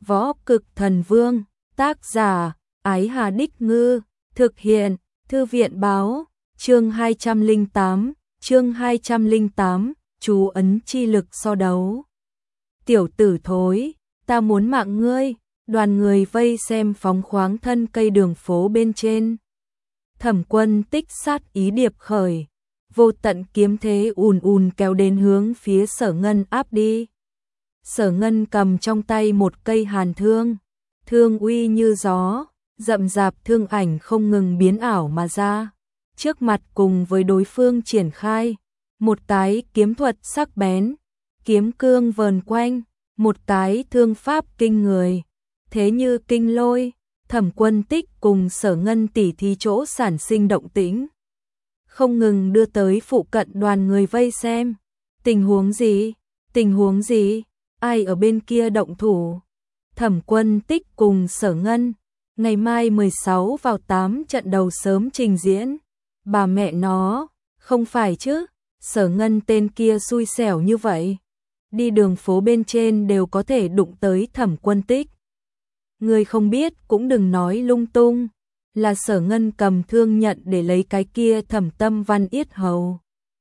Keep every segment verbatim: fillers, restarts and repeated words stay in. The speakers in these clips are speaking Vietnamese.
Võ Cực Thần Vương, tác giả, Ái Hà Đích Ngư, thực hiện, Thư viện báo, chương hai trăm lẻ tám, chương hai trăm lẻ tám, chú ấn chi lực so đấu. Tiểu tử thối, ta muốn mạng ngươi, đoàn người vây xem phóng khoáng thân cây đường phố bên trên. Thẩm Quân Tích sát ý điệp khởi, vô tận kiếm thế ùn ùn kéo đến hướng phía Sở Ngân áp đi. Sở Ngân cầm trong tay một cây hàn thương, thương uy như gió, rậm rạp thương ảnh không ngừng biến ảo mà ra. Trước mặt cùng với đối phương triển khai, một cái kiếm thuật sắc bén, kiếm cương vờn quanh, một cái thương pháp kinh người, thế như kinh lôi. Thẩm Quân Tích cùng Sở Ngân tỉ thí chỗ sản sinh động tĩnh, không ngừng đưa tới phụ cận đoàn người vây xem. Tình huống gì? Tình huống gì? Ai ở bên kia động thủ? Thẩm Quân Tích cùng Sở Ngân, ngày mai mười sáu vào tám trận đầu sớm trình diễn. Bà mẹ nó, không phải chứ? Sở Ngân tên kia xui xẻo như vậy, đi đường phố bên trên đều có thể đụng tới Thẩm Quân Tích. Người không biết cũng đừng nói lung tung, là Sở Ngân cầm thương nhận để lấy cái kia Thẩm Tâm Văn yết hầu,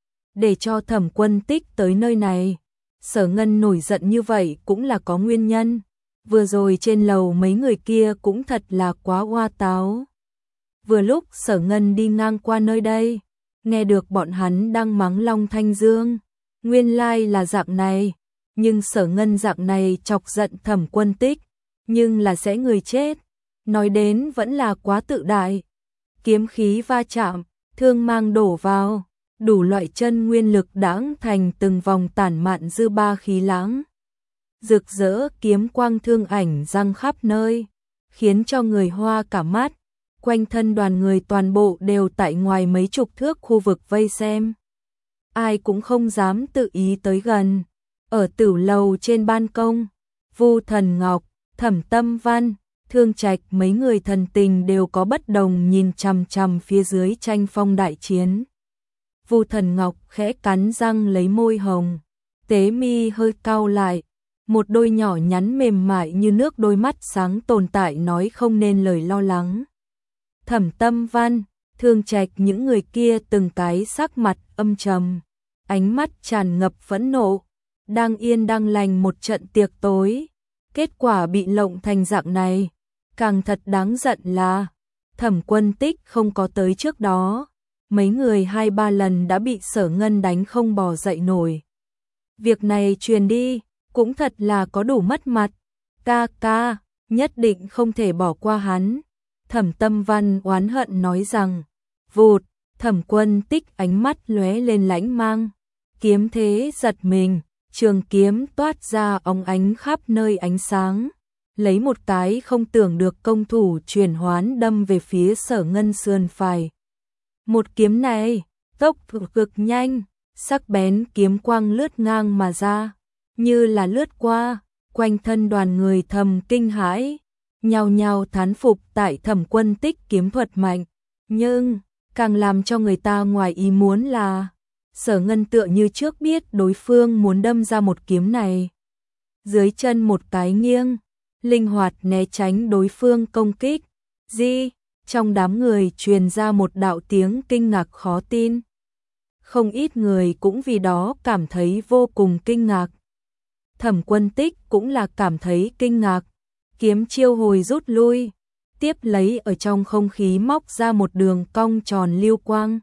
để cho Thẩm Quân Tích tới nơi này. Sở Ngân nổi giận như vậy cũng là có nguyên nhân, vừa rồi trên lầu mấy người kia cũng thật là quá oa táo. Vừa lúc Sở Ngân đi ngang qua nơi đây, nghe được bọn hắn đang mắng Long Thanh Dương, nguyên lai là dạng này, nhưng Sở Ngân dạng này chọc giận Thẩm Quân Tích, nhưng là sẽ người chết, nói đến vẫn là quá tự đại. Kiếm khí va chạm, thương mang đổ vào, đủ loại chân nguyên lực đãng thành từng vòng tản mạn dư ba khí lãng. Rực rỡ kiếm quang thương ảnh răng khắp nơi, khiến cho người hoa cả mắt. Quanh thân đoàn người toàn bộ đều tại ngoài mấy chục thước khu vực vây xem, ai cũng không dám tự ý tới gần. Ở tử lầu trên ban công, Vu Thần Ngọc, Thẩm Tâm Văn, Thương Trạch mấy người thần tình đều có bất đồng nhìn chằm chằm phía dưới tranh phong đại chiến. Vu Thần Ngọc khẽ cắn răng lấy môi hồng, tế mi hơi cau lại, một đôi nhỏ nhắn mềm mại như nước đôi mắt sáng tồn tại nói không nên lời lo lắng. Thẩm Tâm Văn, Thương Trạch những người kia từng cái sắc mặt âm trầm, ánh mắt tràn ngập phẫn nộ, đang yên đang lành một trận tiệc tối, kết quả bị lộng thành dạng này. Càng thật đáng giận là Thẩm Quân Tích không có tới trước đó, mấy người hai ba lần đã bị Sở Ngân đánh không bò dậy nổi. Việc này truyền đi, cũng thật là có đủ mất mặt. Ca ca, nhất định không thể bỏ qua hắn. Thẩm Tâm Văn oán hận nói rằng. Vụt, Thẩm Quân Tích ánh mắt lóe lên lãnh mang, kiếm thế giật mình, trường kiếm toát ra óng ánh khắp nơi ánh sáng, lấy một cái không tưởng được công thủ chuyển hoán đâm về phía Sở Ngân sườn phải. Một kiếm này, tốc độ cực nhanh, sắc bén kiếm quang lướt ngang mà ra, như là lướt qua, quanh thân đoàn người thầm kinh hãi, nhao nhao thán phục tại Thẩm Quân Tích kiếm thuật mạnh. Nhưng càng làm cho người ta ngoài ý muốn là Sở Ngân tựa như trước biết đối phương muốn đâm ra một kiếm này, dưới chân một cái nghiêng, linh hoạt né tránh đối phương công kích. Di, trong đám người truyền ra một đạo tiếng kinh ngạc khó tin. Không ít người cũng vì đó cảm thấy vô cùng kinh ngạc. Thẩm Quân Tích cũng là cảm thấy kinh ngạc, kiếm chiêu hồi rút lui, tiếp lấy ở trong không khí móc ra một đường cong tròn lưu quang,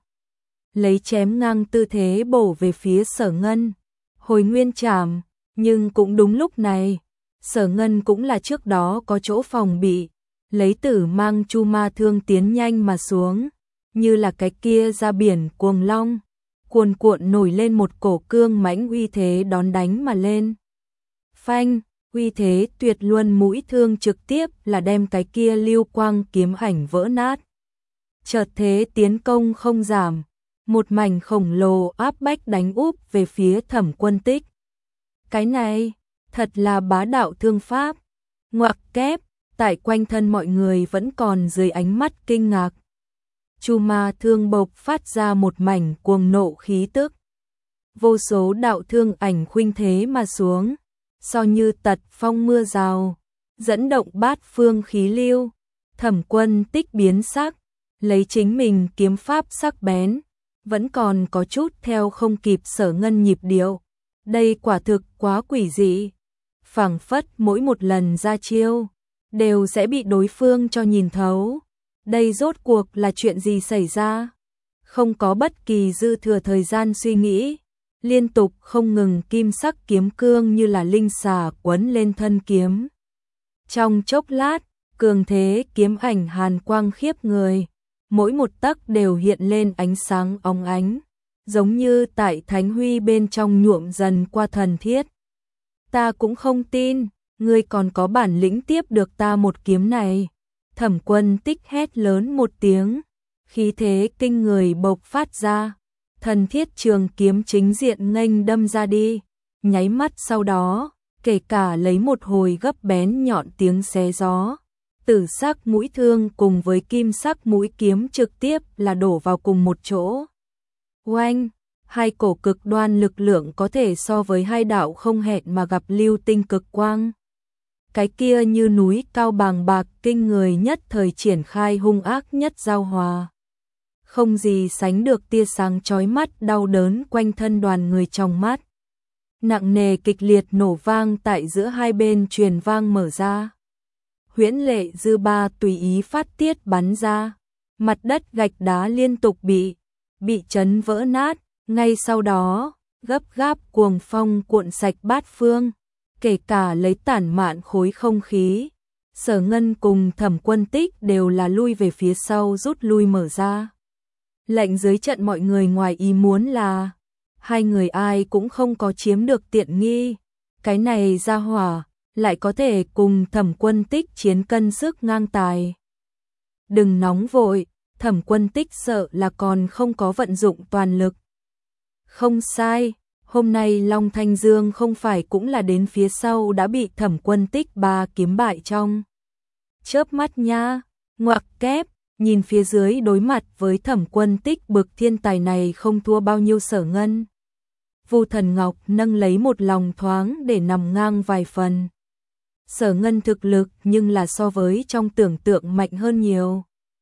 lấy chém ngang tư thế bổ về phía Sở Ngân, hồi nguyên trảm. Nhưng cũng đúng lúc này, Sở Ngân cũng là trước đó có chỗ phòng bị, lấy tử mang chu ma thương tiến nhanh mà xuống, như là cái kia ra biển cuồng long, cuồn cuộn nổi lên một cổ cương mãnh uy thế đón đánh mà lên. Phanh, uy thế tuyệt luân mũi thương trực tiếp là đem cái kia lưu quang kiếm ảnh vỡ nát. Chợt thế tiến công không giảm, một mảnh khổng lồ áp bách đánh úp về phía Thẩm Quân Tích. Cái này, thật là bá đạo thương pháp. Ngoặc kép, tại quanh thân mọi người vẫn còn dưới ánh mắt kinh ngạc. Chu ma thương bộc phát ra một mảnh cuồng nộ khí tức. Vô số đạo thương ảnh khuynh thế mà xuống, so như tật phong mưa rào, dẫn động bát phương khí lưu. Thẩm Quân Tích biến sắc, lấy chính mình kiếm pháp sắc bén, vẫn còn có chút theo không kịp Sở Ngân nhịp điệu. Đây quả thực quá quỷ dị, phảng phất mỗi một lần ra chiêu đều sẽ bị đối phương cho nhìn thấu. Đây rốt cuộc là chuyện gì xảy ra? Không có bất kỳ dư thừa thời gian suy nghĩ, liên tục không ngừng kim sắc kiếm cương như là linh xà quấn lên thân kiếm. Trong chốc lát, cường thế kiếm ảnh hàn quang khiếp người, mỗi một tấc đều hiện lên ánh sáng óng ánh, giống như tại thánh huy bên trong nhuộm dần qua thần thiết. Ta cũng không tin, ngươi còn có bản lĩnh tiếp được ta một kiếm này. Thẩm Quân Tích hét lớn một tiếng, khí thế kinh người bộc phát ra, thần thiết trường kiếm chính diện nghênh đâm ra đi, nháy mắt sau đó, kể cả lấy một hồi gấp bén nhọn tiếng xé gió, tử sắc mũi thương cùng với kim sắc mũi kiếm trực tiếp là đổ vào cùng một chỗ. Oanh, hai cổ cực đoan lực lượng có thể so với hai đạo không hẹn mà gặp lưu tinh cực quang. Cái kia như núi cao bàng bạc kinh người nhất thời triển khai hung ác nhất giao hòa. Không gì sánh được tia sáng chói mắt đau đớn quanh thân đoàn người trong mắt. Nặng nề kịch liệt nổ vang tại giữa hai bên truyền vang mở ra. Huyễn lệ dư ba tùy ý phát tiết bắn ra. Mặt đất gạch đá liên tục bị, bị chấn vỡ nát. Ngay sau đó, gấp gáp cuồng phong cuộn sạch bát phương. Kể cả lấy tản mạn khối không khí, Sở Ngân cùng Thẩm Quân Tích đều là lui về phía sau rút lui mở ra. Lệnh dưới trận mọi người ngoài ý muốn là hai người ai cũng không có chiếm được tiện nghi. Cái này ra hỏa lại có thể cùng Thẩm Quân Tích chiến cân sức ngang tài. Đừng nóng vội, Thẩm Quân Tích sợ là còn không có vận dụng toàn lực. Không sai. Hôm nay Long Thanh Dương không phải cũng là đến phía sau đã bị Thẩm Quân Tích ba kiếm bại trong chớp mắt nha. Ngoặc kép, nhìn phía dưới đối mặt với Thẩm Quân Tích bực thiên tài này không thua bao nhiêu Sở Ngân. Vu Thần Ngọc nâng lấy một lòng thoáng để nằm ngang vài phần. Sở Ngân thực lực nhưng là so với trong tưởng tượng mạnh hơn nhiều.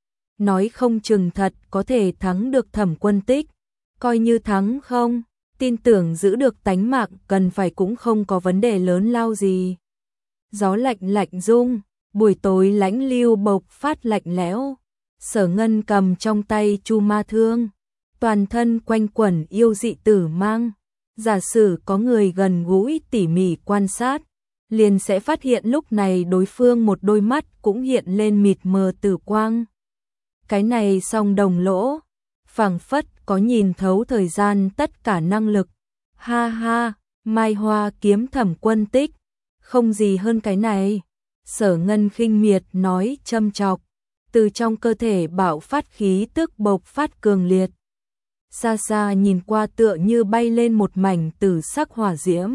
Nói không chừng thật có thể thắng được Thẩm Quân Tích, coi như thắng không, tin tưởng giữ được tánh mạng cần phải cũng không có vấn đề lớn lao gì. Gió lạnh lạnh rung, buổi tối lãnh lưu bộc phát lạnh lẽo. Sở Ngân cầm trong tay chu ma thương, toàn thân quanh quẩn yêu dị tử mang. Giả sử có người gần gũi tỉ mỉ quan sát, liền sẽ phát hiện lúc này đối phương một đôi mắt cũng hiện lên mịt mờ tử quang. Cái này song đồng lỗ, phảng phất có nhìn thấu thời gian tất cả năng lực. Ha ha, Mai Hoa kiếm Thẩm Quân Tích, không gì hơn cái này. Sở Ngân khinh miệt nói châm chọc, từ trong cơ thể bạo phát khí tức bộc phát cường liệt. Xa xa nhìn qua tựa như bay lên một mảnh tử sắc hỏa diễm.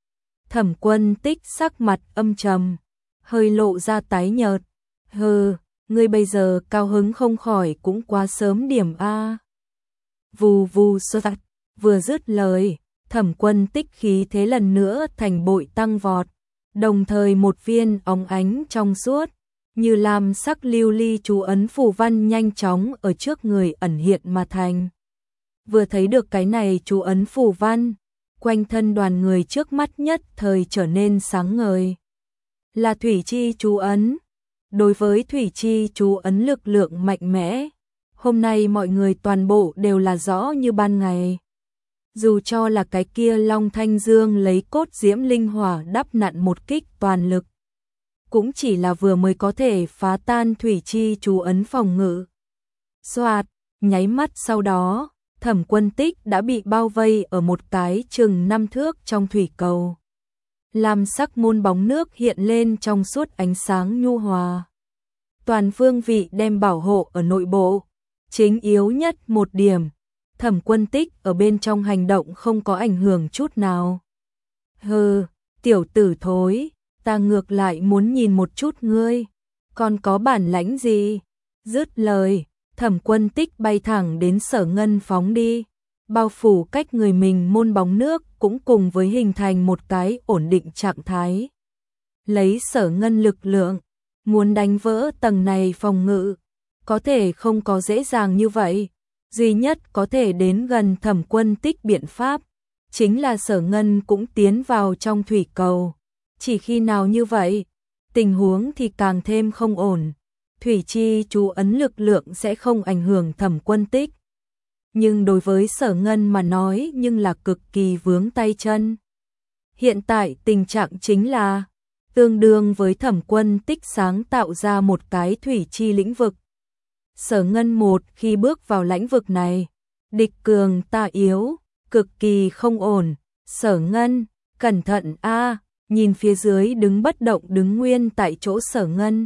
Thẩm Quân Tích sắc mặt âm trầm, hơi lộ ra tái nhợt. Hừ, ngươi bây giờ cao hứng không khỏi cũng quá sớm điểm a. Vù vù sơ tạt, vừa dứt lời, Thẩm Quân Tích khí thế lần nữa thành bội tăng vọt, đồng thời một viên óng ánh trong suốt, như lam sắc lưu ly chú ấn phù văn nhanh chóng ở trước người ẩn hiện mà thành. Vừa thấy được cái này chú ấn phù văn, quanh thân đoàn người trước mắt nhất thời trở nên sáng ngời. Là thủy chi chú ấn. Đối với thủy chi chú ấn lực lượng mạnh mẽ, hôm nay mọi người toàn bộ đều là rõ như ban ngày. Dù cho là cái kia Long Thanh Dương lấy cốt diễm linh hỏa đắp nặn một kích toàn lực, cũng chỉ là vừa mới có thể phá tan thủy chi chú ấn phòng ngự. Xoạt, nháy mắt sau đó, Thẩm Quân Tích đã bị bao vây ở một cái chừng năm thước trong thủy cầu. Lam sắc môn bóng nước hiện lên trong suốt ánh sáng nhu hòa. Toàn phương vị đem bảo hộ ở nội bộ. Chính yếu nhất một điểm, Thẩm Quân Tích ở bên trong hành động không có ảnh hưởng chút nào. Hừ, tiểu tử thối, ta ngược lại muốn nhìn một chút ngươi, còn có bản lãnh gì? Dứt lời, Thẩm Quân Tích bay thẳng đến Sở Ngân phóng đi, bao phủ cách người mình môn bóng nước cũng cùng với hình thành một cái ổn định trạng thái. lấy Sở Ngân lực lượng, muốn đánh vỡ tầng này phòng ngự, có thể không có dễ dàng như vậy. Duy nhất có thể đến gần Thẩm Quân Tích biện pháp, chính là Sở Ngân cũng tiến vào trong thủy cầu. Chỉ khi nào như vậy, tình huống thì càng thêm không ổn. Thủy chi chú ấn lực lượng sẽ không ảnh hưởng Thẩm Quân Tích. Nhưng đối với Sở Ngân mà nói nhưng là cực kỳ vướng tay chân. Hiện tại tình trạng chính là tương đương với Thẩm Quân Tích sáng tạo ra một cái thủy chi lĩnh vực. Sở Ngân một khi bước vào lĩnh vực này, địch cường ta yếu, cực kỳ không ổn. Sở Ngân, cẩn thận a, nhìn phía dưới đứng bất động đứng nguyên tại chỗ Sở Ngân.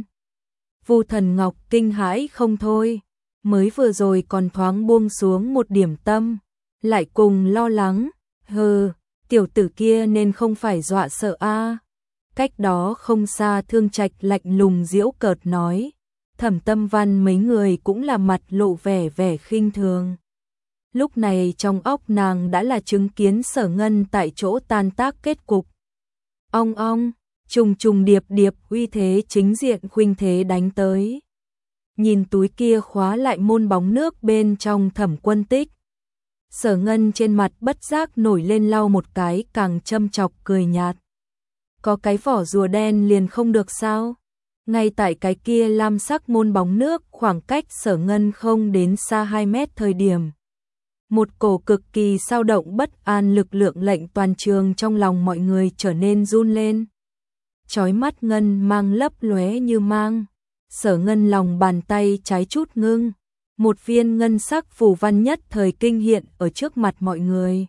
Vu Thần Ngọc kinh hãi không thôi, mới vừa rồi còn thoáng buông xuống một điểm tâm, lại cùng lo lắng, hừ, tiểu tử kia nên không phải dọa sợ a. Cách đó không xa Thương Trạch lạnh lùng giễu cợt nói, Thẩm Tâm Văn mấy người cũng là mặt lộ vẻ vẻ khinh thường. Lúc này trong óc nàng đã là chứng kiến Sở Ngân tại chỗ tan tác kết cục. Ong ong, trùng trùng điệp điệp uy thế chính diện khuynh thế đánh tới. Nhìn túi kia khóa lại môn bóng nước bên trong Thẩm Quân Tích. Sở Ngân trên mặt bất giác nổi lên lau một cái càng châm chọc cười nhạt. Có cái vỏ rùa đen liền không được sao? Ngay tại cái kia lam sắc môn bóng nước khoảng cách Sở Ngân không đến xa hai mét thời điểm. Một cổ cực kỳ sao động bất an lực lượng lệnh toàn trường trong lòng mọi người trở nên run lên. Chói mắt ngân mang lấp lóe như mang. Sở Ngân lòng bàn tay trái chút ngưng. Một viên ngân sắc phù văn nhất thời kinh hiện ở trước mặt mọi người.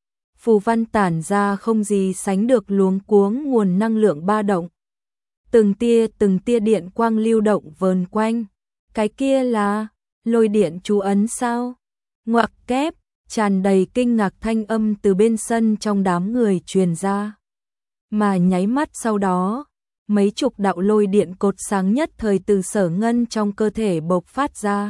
Phù văn tản ra không gì sánh được luống cuống nguồn năng lượng ba động. Từng tia từng tia điện quang lưu động vờn quanh. Cái kia là lôi điện chú ấn sao? Ngoặc kép, tràn đầy kinh ngạc thanh âm từ bên sân trong đám người truyền ra. Mà nháy mắt sau đó, mấy chục đạo lôi điện cột sáng nhất thời từ Sở Ngân trong cơ thể bộc phát ra.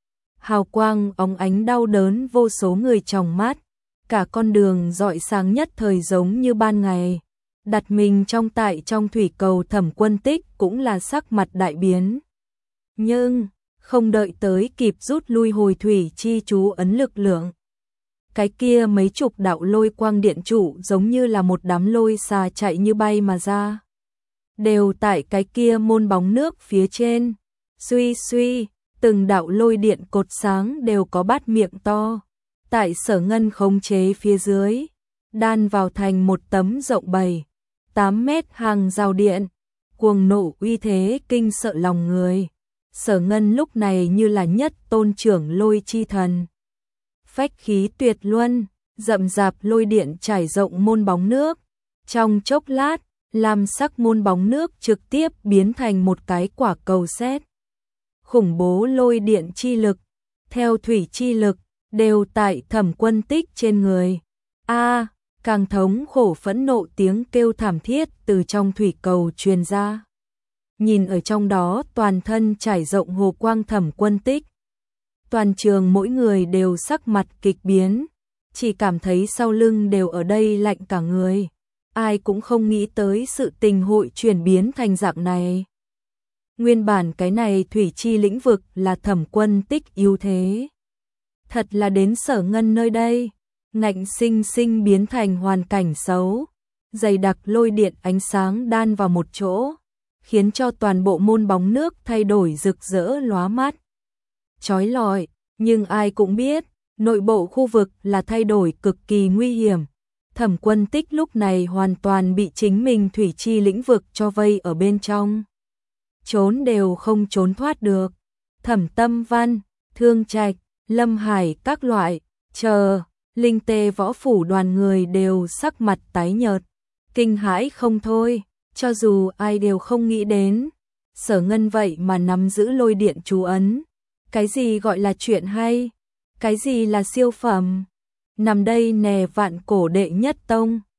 Hào quang óng ánh đau đớn vô số người trong mắt, cả con đường rọi sáng nhất thời giống như ban ngày. Đặt mình trong tại trong thủy cầu Thẩm Quân Tích cũng là sắc mặt đại biến. Nhưng, không đợi tới kịp rút lui hồi thủy chi chú ấn lực lượng. Cái kia mấy chục đạo lôi quang điện trụ giống như là một đám lôi xà chạy như bay mà ra. Đều tại cái kia môn bóng nước phía trên. Suy suy, từng đạo lôi điện cột sáng đều có bát miệng to. Tại Sở Ngân khống chế phía dưới, đan vào thành một tấm rộng bảy, tám mét hàng rào điện. Cuồng nộ uy thế kinh sợ lòng người. Sở Ngân lúc này như là nhất tôn trưởng lôi chi thần. Phách khí tuyệt luân, rậm rạp lôi điện trải rộng môn bóng nước. Trong chốc lát, lam sắc môn bóng nước trực tiếp biến thành một cái quả cầu sét. Khủng bố lôi điện chi lực, theo thủy chi lực, đều tại Thẩm Quân Tích trên người. A, càng thống khổ phẫn nộ tiếng kêu thảm thiết từ trong thủy cầu truyền ra. Nhìn ở trong đó toàn thân trải rộng hồ quang Thẩm Quân Tích. Toàn trường mỗi người đều sắc mặt kịch biến, chỉ cảm thấy sau lưng đều ở đây lạnh cả người. Ai cũng không nghĩ tới sự tình hội chuyển biến thành dạng này. Nguyên bản cái này thủy chi lĩnh vực là Thẩm Quân Tích ưu thế. Thật là đến Sở Ngân nơi đây, ngạnh sinh sinh biến thành hoàn cảnh xấu. Dày đặc lôi điện ánh sáng đan vào một chỗ, khiến cho toàn bộ môn bóng nước thay đổi rực rỡ lóa mắt. Chói lọi, nhưng ai cũng biết, nội bộ khu vực là thay đổi cực kỳ nguy hiểm. Thẩm Quân Tích lúc này hoàn toàn bị chính mình thủy chi lĩnh vực cho vây ở bên trong. Trốn đều không trốn thoát được. Thẩm Tâm Văn, Thương Trạch, Lâm Hải các loại, chờ, linh tê võ phủ đoàn người đều sắc mặt tái nhợt, kinh hãi không thôi, cho dù ai đều không nghĩ đến. Sở Ngân vậy mà nắm giữ lôi điện chú ấn. Cái gì gọi là chuyện hay? Cái gì là siêu phẩm? Nằm đây nè vạn cổ đệ nhất tông.